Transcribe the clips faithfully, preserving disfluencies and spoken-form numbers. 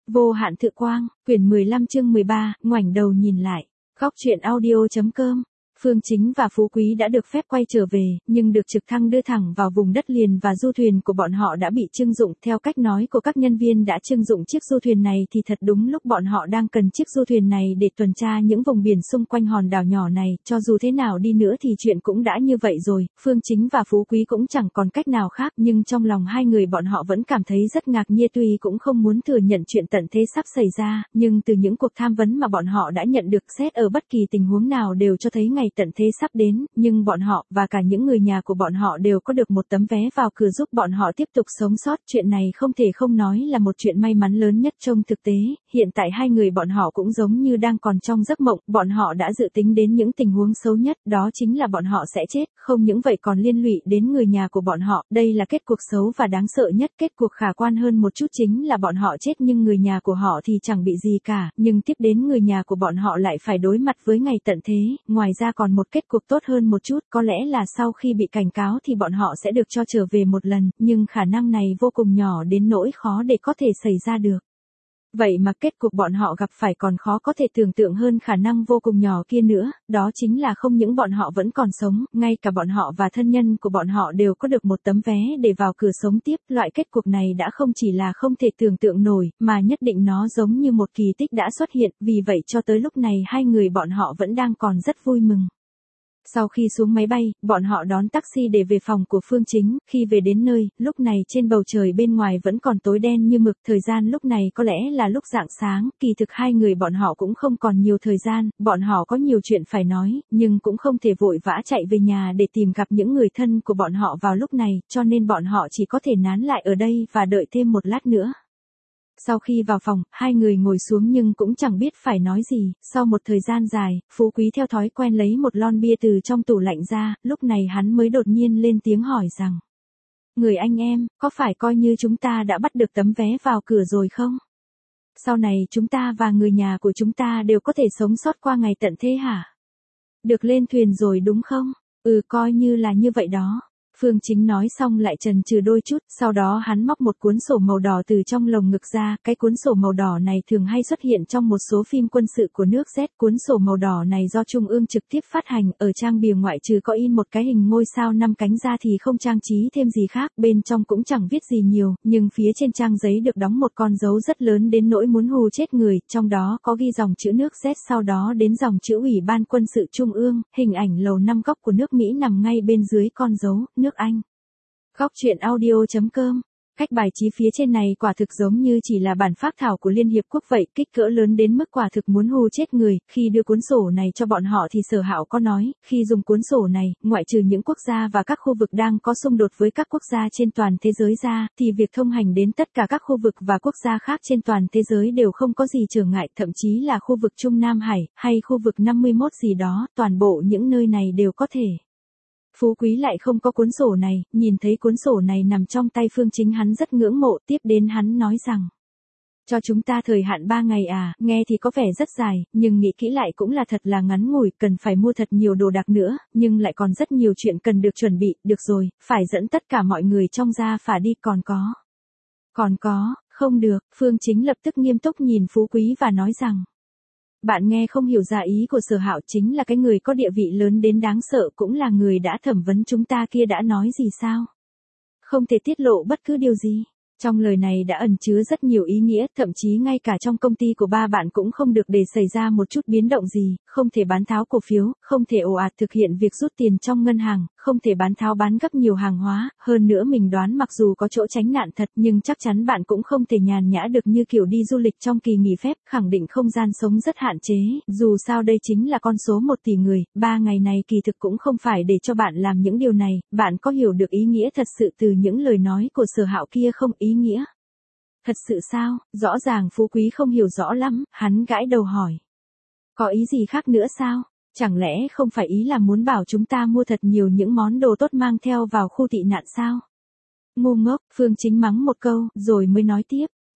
Vô hạn thự quang, quyển mười lăm chương mười ba, ngoảnh đầu nhìn lại. Góc truyện audio.com. Phương Chính và Phú Quý đã được phép quay trở về, nhưng được trực thăng đưa thẳng vào vùng đất liền và du thuyền của bọn họ đã bị trưng dụng. Theo cách nói của các nhân viên đã trưng dụng chiếc du thuyền này thì thật đúng lúc bọn họ đang cần chiếc du thuyền này để tuần tra những vùng biển xung quanh hòn đảo nhỏ này. Cho dù thế nào đi nữa thì chuyện cũng đã như vậy rồi, Phương Chính và Phú Quý cũng chẳng còn cách nào khác, nhưng trong lòng hai người bọn họ vẫn cảm thấy rất ngạc nhiên, tuy cũng không muốn thừa nhận chuyện tận thế sắp xảy ra, nhưng từ những cuộc tham vấn mà bọn họ đã nhận được, xét ở bất kỳ tình huống nào đều cho thấy ngày tận thế sắp đến, nhưng bọn họ, và cả những người nhà của bọn họ đều có được một tấm vé vào cửa giúp bọn họ tiếp tục sống sót. Chuyện này không thể không nói là một chuyện may mắn lớn nhất trong thực tế. Hiện tại hai người bọn họ cũng giống như đang còn trong giấc mộng, bọn họ đã dự tính đến những tình huống xấu nhất, đó chính là bọn họ sẽ chết, không những vậy còn liên lụy đến người nhà của bọn họ. Đây là kết cuộc xấu và đáng sợ nhất. Kết cuộc khả quan hơn một chút chính là bọn họ chết nhưng người nhà của họ thì chẳng bị gì cả, nhưng tiếp đến người nhà của bọn họ lại phải đối mặt với ngày tận thế. Ngoài ra còn một kết cục tốt hơn một chút, có lẽ là sau khi bị cảnh cáo thì bọn họ sẽ được cho trở về một lần, nhưng khả năng này vô cùng nhỏ đến nỗi khó để có thể xảy ra được. Vậy mà kết cục bọn họ gặp phải còn khó có thể tưởng tượng hơn khả năng vô cùng nhỏ kia nữa, đó chính là không những bọn họ vẫn còn sống, ngay cả bọn họ và thân nhân của bọn họ đều có được một tấm vé để vào cửa sống tiếp. Loại kết cục này đã không chỉ là không thể tưởng tượng nổi, mà nhất định nó giống như một kỳ tích đã xuất hiện, vì vậy cho tới lúc này hai người bọn họ vẫn đang còn rất vui mừng. Sau khi xuống máy bay, bọn họ đón taxi để về phòng của Phương Chính. Khi về đến nơi, lúc này trên bầu trời bên ngoài vẫn còn tối đen như mực, thời gian lúc này có lẽ là lúc rạng sáng. Kỳ thực hai người bọn họ cũng không còn nhiều thời gian, bọn họ có nhiều chuyện phải nói, nhưng cũng không thể vội vã chạy về nhà để tìm gặp những người thân của bọn họ vào lúc này, cho nên bọn họ chỉ có thể nán lại ở đây và đợi thêm một lát nữa. Sau khi vào phòng, hai người ngồi xuống nhưng cũng chẳng biết phải nói gì. Sau một thời gian dài, Phú Quý theo thói quen lấy một lon bia từ trong tủ lạnh ra, lúc này hắn mới đột nhiên lên tiếng hỏi rằng: Người anh em, có phải coi như chúng ta đã bắt được tấm vé vào cửa rồi không? Sau này chúng ta và người nhà của chúng ta đều có thể sống sót qua ngày tận thế hả? Được lên thuyền rồi đúng không? Ừ, coi như là như vậy đó. Phương Chính nói xong lại chần chừ đôi chút, sau đó hắn móc một cuốn sổ màu đỏ từ trong lồng ngực ra. Cái cuốn sổ màu đỏ này thường hay xuất hiện trong một số phim quân sự của nước Z. Cuốn sổ màu đỏ này do Trung ương trực tiếp phát hành, ở trang bìa ngoại trừ có in một cái hình ngôi sao năm cánh ra thì không trang trí thêm gì khác, bên trong cũng chẳng viết gì nhiều, nhưng phía trên trang giấy được đóng một con dấu rất lớn đến nỗi muốn hù chết người, trong đó có ghi dòng chữ nước Z, sau đó đến dòng chữ Ủy ban Quân sự Trung ương, hình ảnh lầu năm góc của nước Mỹ nằm ngay bên dưới con dấu, nước Anh. Góc truyện audio.com. Cách bài trí phía trên này quả thực giống như chỉ là bản phác thảo của Liên Hiệp Quốc vậy, kích cỡ lớn đến mức quả thực muốn hù chết người. Khi đưa cuốn sổ này cho bọn họ thì Sở Hạo có nói, khi dùng cuốn sổ này, ngoại trừ những quốc gia và các khu vực đang có xung đột với các quốc gia trên toàn thế giới ra, thì việc thông hành đến tất cả các khu vực và quốc gia khác trên toàn thế giới đều không có gì trở ngại, thậm chí là khu vực Trung Nam Hải, hay khu vực năm mươi mốt gì đó, toàn bộ những nơi này đều có thể. Phú Quý lại không có cuốn sổ này, nhìn thấy cuốn sổ này nằm trong tay Phương Chính hắn rất ngưỡng mộ, tiếp đến hắn nói rằng: Cho chúng ta thời hạn ba ngày à, nghe thì có vẻ rất dài, nhưng nghĩ kỹ lại cũng là thật là ngắn ngủi, cần phải mua thật nhiều đồ đạc nữa, nhưng lại còn rất nhiều chuyện cần được chuẩn bị, được rồi, phải dẫn tất cả mọi người trong gia phả đi, còn có. Còn có, không được, Phương Chính lập tức nghiêm túc nhìn Phú Quý và nói rằng: Bạn nghe không hiểu ra ý của Sở Hạo, chính là cái người có địa vị lớn đến đáng sợ, cũng là người đã thẩm vấn chúng ta kia đã nói gì sao? Không thể tiết lộ bất cứ điều gì. Trong lời này đã ẩn chứa rất nhiều ý nghĩa, thậm chí ngay cả trong công ty của ba bạn cũng không được để xảy ra một chút biến động gì, không thể bán tháo cổ phiếu, không thể ồ ạt thực hiện việc rút tiền trong ngân hàng, không thể bán tháo bán gấp nhiều hàng hóa, hơn nữa mình đoán mặc dù có chỗ tránh nạn thật nhưng chắc chắn bạn cũng không thể nhàn nhã được như kiểu đi du lịch trong kỳ nghỉ phép, khẳng định không gian sống rất hạn chế, dù sao đây chính là con số một tỷ người, ba ngày này kỳ thực cũng không phải để cho bạn làm những điều này, bạn có hiểu được ý nghĩa thật sự từ những lời nói của Sở Hạo kia không? Ý nghĩa thật sự sao? Rõ ràng Phú Quý không hiểu rõ lắm, hắn gãi đầu hỏi. Có ý gì khác nữa sao? Chẳng lẽ không phải ý là muốn bảo chúng ta mua thật nhiều những món đồ tốt mang theo vào khu tị nạn sao? Ngu ngốc, Phương Chính mắng một câu, rồi mới nói tiếp.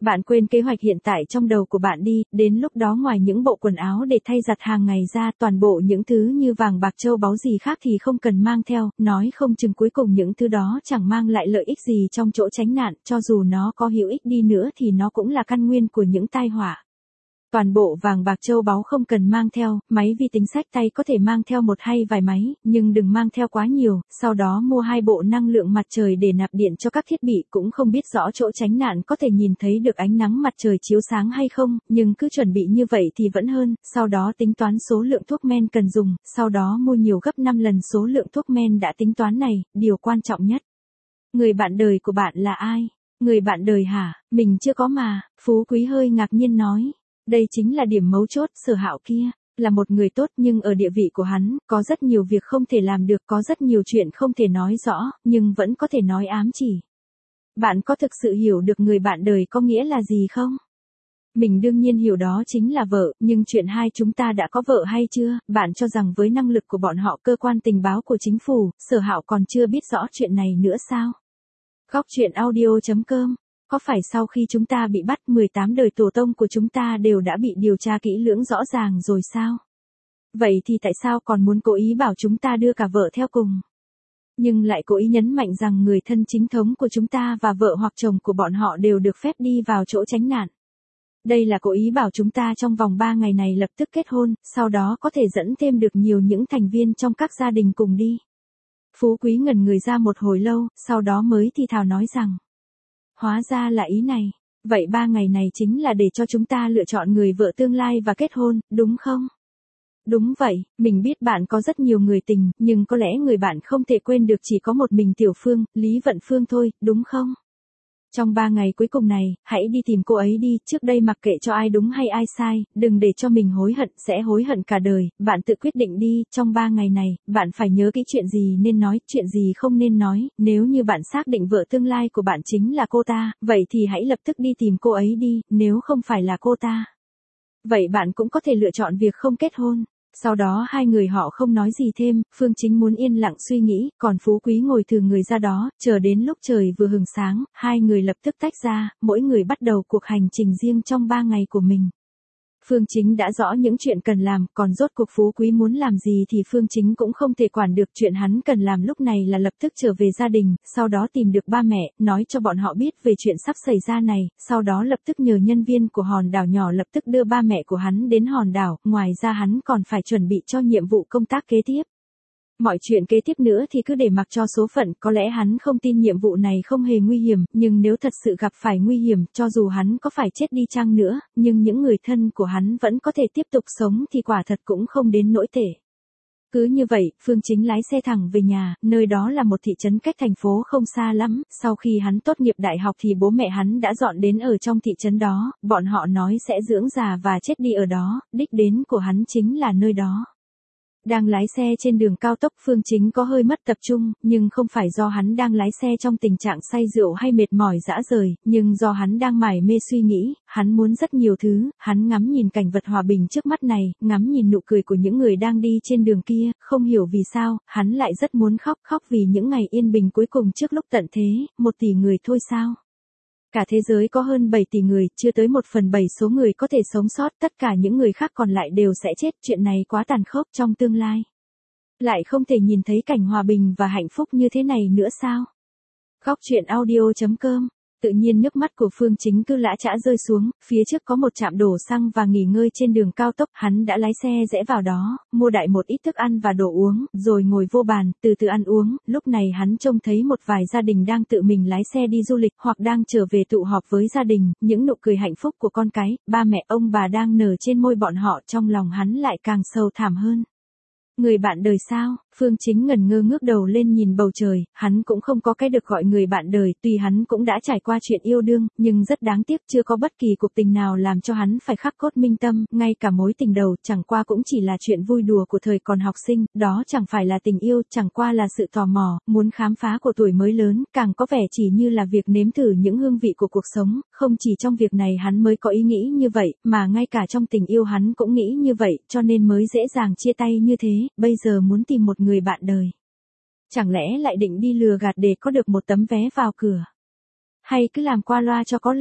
Bạn quên kế hoạch hiện tại trong đầu của bạn đi, đến lúc đó ngoài những bộ quần áo để thay giặt hàng ngày ra, toàn bộ những thứ như vàng bạc châu báu gì khác thì không cần mang theo, nói không chừng cuối cùng những thứ đó chẳng mang lại lợi ích gì trong chỗ tránh nạn, cho dù nó có hữu ích đi nữa thì nó cũng là căn nguyên của những tai họa. Toàn bộ vàng bạc châu báu không cần mang theo, máy vi tính sách tay có thể mang theo một hay vài máy, nhưng đừng mang theo quá nhiều, sau đó mua hai bộ năng lượng mặt trời để nạp điện cho các thiết bị, cũng không biết rõ chỗ tránh nạn có thể nhìn thấy được ánh nắng mặt trời chiếu sáng hay không, nhưng cứ chuẩn bị như vậy thì vẫn hơn, sau đó tính toán số lượng thuốc men cần dùng, sau đó mua nhiều gấp năm lần số lượng thuốc men đã tính toán này, điều quan trọng nhất. Người bạn đời của bạn là ai? Người bạn đời hả? Mình chưa có mà, Phú Quý hơi ngạc nhiên nói. Đây chính là điểm mấu chốt, Sở Hạo kia là một người tốt nhưng ở địa vị của hắn, có rất nhiều việc không thể làm được, có rất nhiều chuyện không thể nói rõ, nhưng vẫn có thể nói ám chỉ. Bạn có thực sự hiểu được người bạn đời có nghĩa là gì không? Mình đương nhiên hiểu đó chính là vợ, nhưng chuyện hai chúng ta đã có vợ hay chưa? Bạn cho rằng với năng lực của bọn họ, cơ quan tình báo của chính phủ, Sở Hạo còn chưa biết rõ chuyện này nữa sao? Góc truyện audio chấm com. Có phải sau khi chúng ta bị bắt, mười tám đời tổ tông của chúng ta đều đã bị điều tra kỹ lưỡng rõ ràng rồi sao? Vậy thì tại sao còn muốn cố ý bảo chúng ta đưa cả vợ theo cùng? Nhưng lại cố ý nhấn mạnh rằng người thân chính thống của chúng ta và vợ hoặc chồng của bọn họ đều được phép đi vào chỗ tránh nạn. Đây là cố ý bảo chúng ta trong vòng ba ngày này lập tức kết hôn, sau đó có thể dẫn thêm được nhiều những thành viên trong các gia đình cùng đi. Phú Quý ngẩn người ra một hồi lâu, sau đó mới thì thào nói rằng. Hóa ra là ý này. Vậy ba ngày này chính là để cho chúng ta lựa chọn người vợ tương lai và kết hôn, đúng không? Đúng vậy, mình biết bạn có rất nhiều người tình, nhưng có lẽ người bạn không thể quên được chỉ có một mình Tiểu Phương, Lý Vận Phương thôi, đúng không? Trong ba ngày cuối cùng này, hãy đi tìm cô ấy đi, trước đây mặc kệ cho ai đúng hay ai sai, đừng để cho mình hối hận, sẽ hối hận cả đời, bạn tự quyết định đi, trong ba ngày này, bạn phải nhớ kỹ chuyện gì nên nói, chuyện gì không nên nói, nếu như bạn xác định vợ tương lai của bạn chính là cô ta, vậy thì hãy lập tức đi tìm cô ấy đi, nếu không phải là cô ta. Vậy bạn cũng có thể lựa chọn việc không kết hôn. Sau đó hai người họ không nói gì thêm, Phương Chính muốn yên lặng suy nghĩ, còn Phú Quý ngồi thừ người ra đó, chờ đến lúc trời vừa hừng sáng, hai người lập tức tách ra, mỗi người bắt đầu cuộc hành trình riêng trong ba ngày của mình. Phương Chính đã rõ những chuyện cần làm, còn rốt cuộc Phú Quý muốn làm gì thì Phương Chính cũng không thể quản được, chuyện hắn cần làm lúc này là lập tức trở về gia đình, sau đó tìm được ba mẹ, nói cho bọn họ biết về chuyện sắp xảy ra này, sau đó lập tức nhờ nhân viên của hòn đảo nhỏ lập tức đưa ba mẹ của hắn đến hòn đảo, ngoài ra hắn còn phải chuẩn bị cho nhiệm vụ công tác kế tiếp. Mọi chuyện kế tiếp nữa thì cứ để mặc cho số phận, có lẽ hắn không tin nhiệm vụ này không hề nguy hiểm, nhưng nếu thật sự gặp phải nguy hiểm, cho dù hắn có phải chết đi chăng nữa, nhưng những người thân của hắn vẫn có thể tiếp tục sống thì quả thật cũng không đến nỗi tệ. Cứ như vậy, Phương Chính lái xe thẳng về nhà, nơi đó là một thị trấn cách thành phố không xa lắm, sau khi hắn tốt nghiệp đại học thì bố mẹ hắn đã dọn đến ở trong thị trấn đó, bọn họ nói sẽ dưỡng già và chết đi ở đó, đích đến của hắn chính là nơi đó. Đang lái xe trên đường cao tốc, Phương Chính có hơi mất tập trung, nhưng không phải do hắn đang lái xe trong tình trạng say rượu hay mệt mỏi dã rời, nhưng do hắn đang mải mê suy nghĩ, hắn muốn rất nhiều thứ, hắn ngắm nhìn cảnh vật hòa bình trước mắt này, ngắm nhìn nụ cười của những người đang đi trên đường kia, không hiểu vì sao, hắn lại rất muốn khóc, khóc vì những ngày yên bình cuối cùng trước lúc tận thế, một tỷ người thôi sao? Cả thế giới có hơn bảy tỷ người, chưa tới một phần bảy số người có thể sống sót, tất cả những người khác còn lại đều sẽ chết, chuyện này quá tàn khốc trong tương lai. Lại không thể nhìn thấy cảnh hòa bình và hạnh phúc như thế này nữa sao? Góc truyện audio chấm com. Tự nhiên nước mắt của Phương Chính cứ lã chã rơi xuống, phía trước có một trạm đổ xăng và nghỉ ngơi trên đường cao tốc, hắn đã lái xe rẽ vào đó, mua đại một ít thức ăn và đồ uống, rồi ngồi vô bàn, từ từ ăn uống, lúc này hắn trông thấy một vài gia đình đang tự mình lái xe đi du lịch, hoặc đang trở về tụ họp với gia đình, những nụ cười hạnh phúc của con cái, ba mẹ ông bà đang nở trên môi bọn họ, trong lòng hắn lại càng sầu thảm hơn. Người bạn đời sao? Phương Chính ngẩn ngơ ngước đầu lên nhìn bầu trời, hắn cũng không có cái được gọi người bạn đời, tuy hắn cũng đã trải qua chuyện yêu đương, nhưng rất đáng tiếc chưa có bất kỳ cuộc tình nào làm cho hắn phải khắc cốt minh tâm, ngay cả mối tình đầu, chẳng qua cũng chỉ là chuyện vui đùa của thời còn học sinh, đó chẳng phải là tình yêu, chẳng qua là sự tò mò, muốn khám phá của tuổi mới lớn, càng có vẻ chỉ như là việc nếm thử những hương vị của cuộc sống, không chỉ trong việc này hắn mới có ý nghĩ như vậy, mà ngay cả trong tình yêu hắn cũng nghĩ như vậy, cho nên mới dễ dàng chia tay như thế, bây giờ muốn tìm một người bạn đời. Chẳng lẽ lại định đi lừa gạt để có được một tấm vé vào cửa? Hay cứ làm qua loa cho có lệ?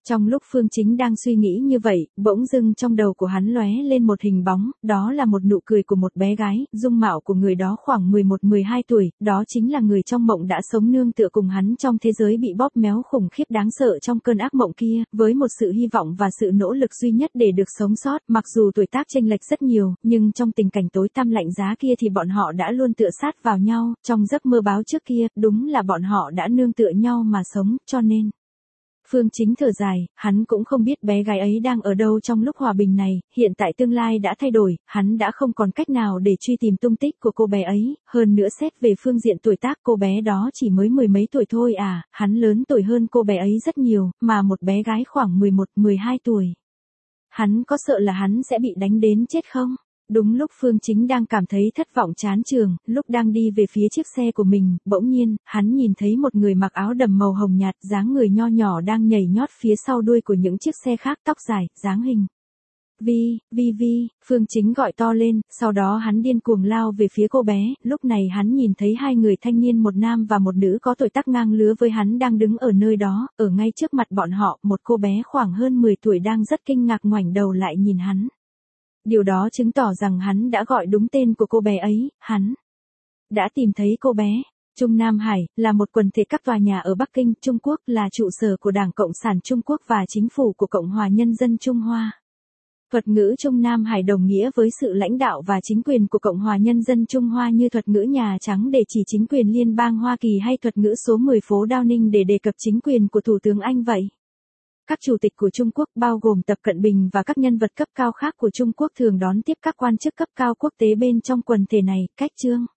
Trong lúc Phương Chính đang suy nghĩ như vậy, bỗng dưng trong đầu của hắn lóe lên một hình bóng, đó là một nụ cười của một bé gái, dung mạo của người đó khoảng mười một mười hai tuổi, đó chính là người trong mộng đã sống nương tựa cùng hắn trong thế giới bị bóp méo khủng khiếp đáng sợ trong cơn ác mộng kia, với một sự hy vọng và sự nỗ lực duy nhất để được sống sót, mặc dù tuổi tác chênh lệch rất nhiều, nhưng trong tình cảnh tối tăm lạnh giá kia thì bọn họ đã luôn tựa sát vào nhau, trong giấc mơ báo trước kia, đúng là bọn họ đã nương tựa nhau mà sống, cho nên Phương Chính thở dài, hắn cũng không biết bé gái ấy đang ở đâu trong lúc hòa bình này, hiện tại tương lai đã thay đổi, hắn đã không còn cách nào để truy tìm tung tích của cô bé ấy, hơn nữa xét về phương diện tuổi tác cô bé đó chỉ mới mười mấy tuổi thôi à, hắn lớn tuổi hơn cô bé ấy rất nhiều, mà một bé gái khoảng mười một mười hai tuổi. Hắn có sợ là hắn sẽ bị đánh đến chết không? Đúng lúc Phương Chính đang cảm thấy thất vọng chán trường, lúc đang đi về phía chiếc xe của mình, bỗng nhiên, hắn nhìn thấy một người mặc áo đầm màu hồng nhạt, dáng người nho nhỏ đang nhảy nhót phía sau đuôi của những chiếc xe khác, tóc dài, dáng hình. Vi, Vi Vi, Phương Chính gọi to lên, sau đó hắn điên cuồng lao về phía cô bé, lúc này hắn nhìn thấy hai người thanh niên một nam và một nữ có tuổi tác ngang lứa với hắn đang đứng ở nơi đó, ở ngay trước mặt bọn họ, một cô bé khoảng hơn mười tuổi đang rất kinh ngạc ngoảnh đầu lại nhìn hắn. Điều đó chứng tỏ rằng hắn đã gọi đúng tên của cô bé ấy, hắn đã tìm thấy cô bé. Trung Nam Hải, là một quần thể các tòa nhà ở Bắc Kinh, Trung Quốc, là trụ sở của Đảng Cộng sản Trung Quốc và chính phủ của Cộng hòa Nhân dân Trung Hoa. Thuật ngữ Trung Nam Hải đồng nghĩa với sự lãnh đạo và chính quyền của Cộng hòa Nhân dân Trung Hoa như thuật ngữ Nhà Trắng để chỉ chính quyền liên bang Hoa Kỳ hay thuật ngữ số mười phố Downing để đề cập chính quyền của Thủ tướng Anh vậy. Các chủ tịch của Trung Quốc bao gồm Tập Cận Bình và các nhân vật cấp cao khác của Trung Quốc thường đón tiếp các quan chức cấp cao quốc tế bên trong quần thể này, cách chương.